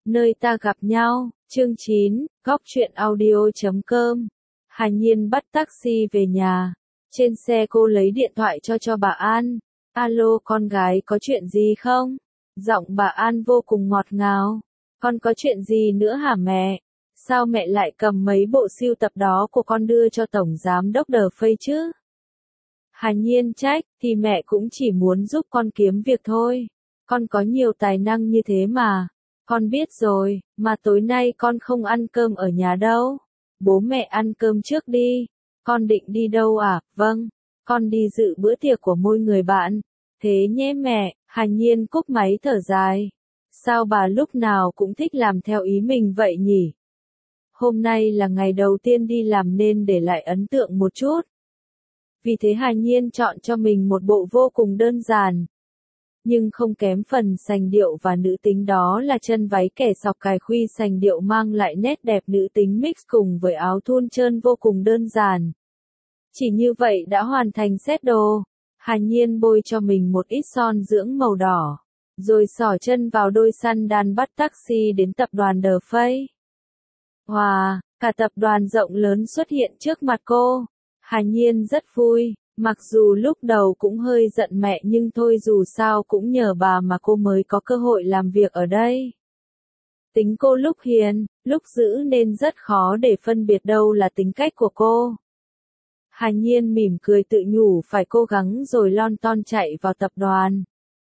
Nơi ta gặp nhau, chương 9, góc truyện audio.com. Hà Nhiên bắt taxi về nhà. Trên xe cô lấy điện thoại cho bà An. Alo con gái, có chuyện gì không? Giọng bà An vô cùng ngọt ngào. Con có chuyện gì nữa hả mẹ? Sao mẹ lại cầm mấy bộ sưu tập đó của con đưa cho Tổng Giám đốc Đờ Phây chứ? Hà Nhiên trách, thì mẹ cũng chỉ muốn giúp con kiếm việc thôi. Con có nhiều tài năng như thế mà. Con biết rồi, mà tối nay con không ăn cơm ở nhà đâu. Bố mẹ ăn cơm trước đi. Con định đi đâu à? Vâng, con đi dự bữa tiệc của môi người bạn. Thế nhé mẹ. Hà Nhiên cúp máy thở dài. Sao bà lúc nào cũng thích làm theo ý mình vậy nhỉ? Hôm nay là ngày đầu tiên đi làm nên để lại ấn tượng một chút. Vì thế Hà Nhiên chọn cho mình một bộ vô cùng đơn giản. Nhưng không kém phần sành điệu và nữ tính, đó là chân váy kẻ sọc cài khuy sành điệu mang lại nét đẹp nữ tính mix cùng với áo thun trơn vô cùng đơn giản. Chỉ như vậy đã hoàn thành set đồ. Hà Nhiên bôi cho mình một ít son dưỡng màu đỏ, rồi xỏ chân vào đôi sandal bắt taxi đến tập đoàn Đờ Phây. Wow, cả tập đoàn rộng lớn xuất hiện trước mặt cô. Hà Nhiên rất vui. Mặc dù lúc đầu cũng hơi giận mẹ nhưng thôi, dù sao cũng nhờ bà mà cô mới có cơ hội làm việc ở đây. Tính cô lúc hiền, lúc dữ nên rất khó để phân biệt đâu là tính cách của cô. Hà Nhiên mỉm cười tự nhủ phải cố gắng rồi lon ton chạy vào tập đoàn.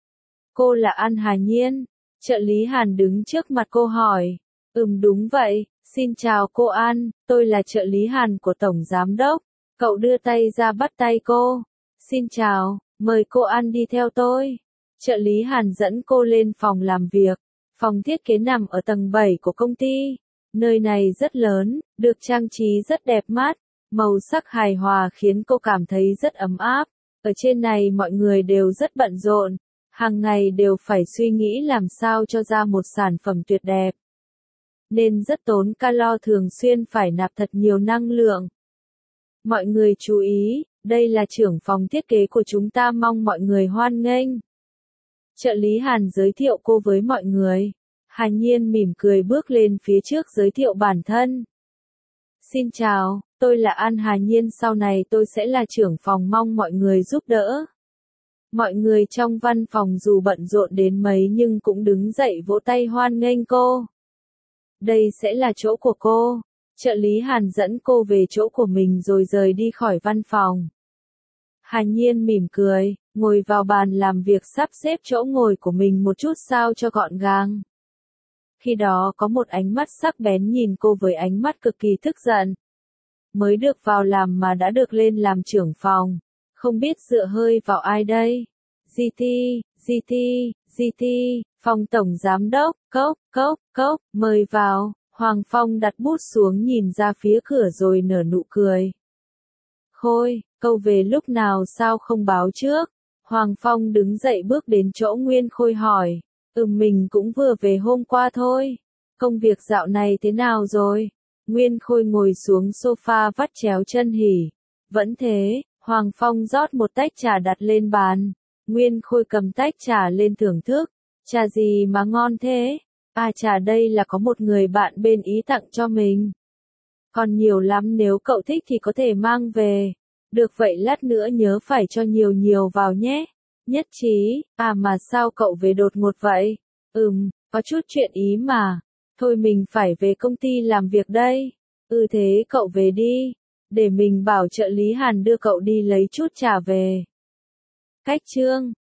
Cô là An Hà Nhiên? Trợ lý Hàn đứng trước mặt cô hỏi. Đúng vậy, xin chào cô An, tôi là trợ lý Hàn của Tổng Giám đốc. Cậu đưa tay ra bắt tay cô. Xin chào, mời cô An đi theo tôi. Trợ lý Hàn dẫn cô lên phòng làm việc. Phòng thiết kế nằm ở tầng 7 của công ty. Nơi này rất lớn, được trang trí rất đẹp mắt. Màu sắc hài hòa khiến cô cảm thấy rất ấm áp. Ở trên này mọi người đều rất bận rộn. Hàng ngày đều phải suy nghĩ làm sao cho ra một sản phẩm tuyệt đẹp. Nên rất tốn calo, thường xuyên phải nạp thật nhiều năng lượng. Mọi người chú ý, đây là trưởng phòng thiết kế của chúng ta, mong mọi người hoan nghênh. Trợ lý Hàn giới thiệu cô với mọi người. Hà Nhiên mỉm cười bước lên phía trước giới thiệu bản thân. Xin chào, tôi là An Hà Nhiên, sau này tôi sẽ là trưởng phòng, mong mọi người giúp đỡ. Mọi người trong văn phòng dù bận rộn đến mấy nhưng cũng đứng dậy vỗ tay hoan nghênh cô. Đây sẽ là chỗ của cô. Trợ lý Hàn dẫn cô về chỗ của mình rồi rời đi khỏi văn phòng. Hà Nhiên mỉm cười, ngồi vào bàn làm việc, sắp xếp chỗ ngồi của mình một chút sao cho gọn gàng. Khi đó có một ánh mắt sắc bén nhìn cô với ánh mắt cực kỳ tức giận. Mới được vào làm mà đã được lên làm trưởng phòng, không biết dựa hơi vào ai đây? GT, phòng tổng giám đốc, cốc, mời vào. Hoàng Phong đặt bút xuống, nhìn ra phía cửa rồi nở nụ cười. Khôi, cậu về lúc nào sao không báo trước? Hoàng Phong đứng dậy bước đến chỗ Nguyên Khôi hỏi. Mình cũng vừa về hôm qua thôi. Công việc dạo này thế nào rồi? Nguyên Khôi ngồi xuống sofa vắt chéo chân hỉ. Vẫn thế. Hoàng Phong rót một tách trà đặt lên bàn. Nguyên Khôi cầm tách trà lên thưởng thức. Trà gì mà ngon thế? Trà đây là có một người bạn bên Ý tặng cho mình. Còn nhiều lắm, nếu cậu thích thì có thể mang về. Được vậy lát nữa nhớ phải cho nhiều vào nhé. Nhất trí. Mà sao cậu về đột ngột vậy? Có chút chuyện Ý mà. Thôi mình phải về công ty làm việc đây. Thế cậu về đi. Để mình bảo trợ lý Hàn đưa cậu đi lấy chút trà về. Cách chương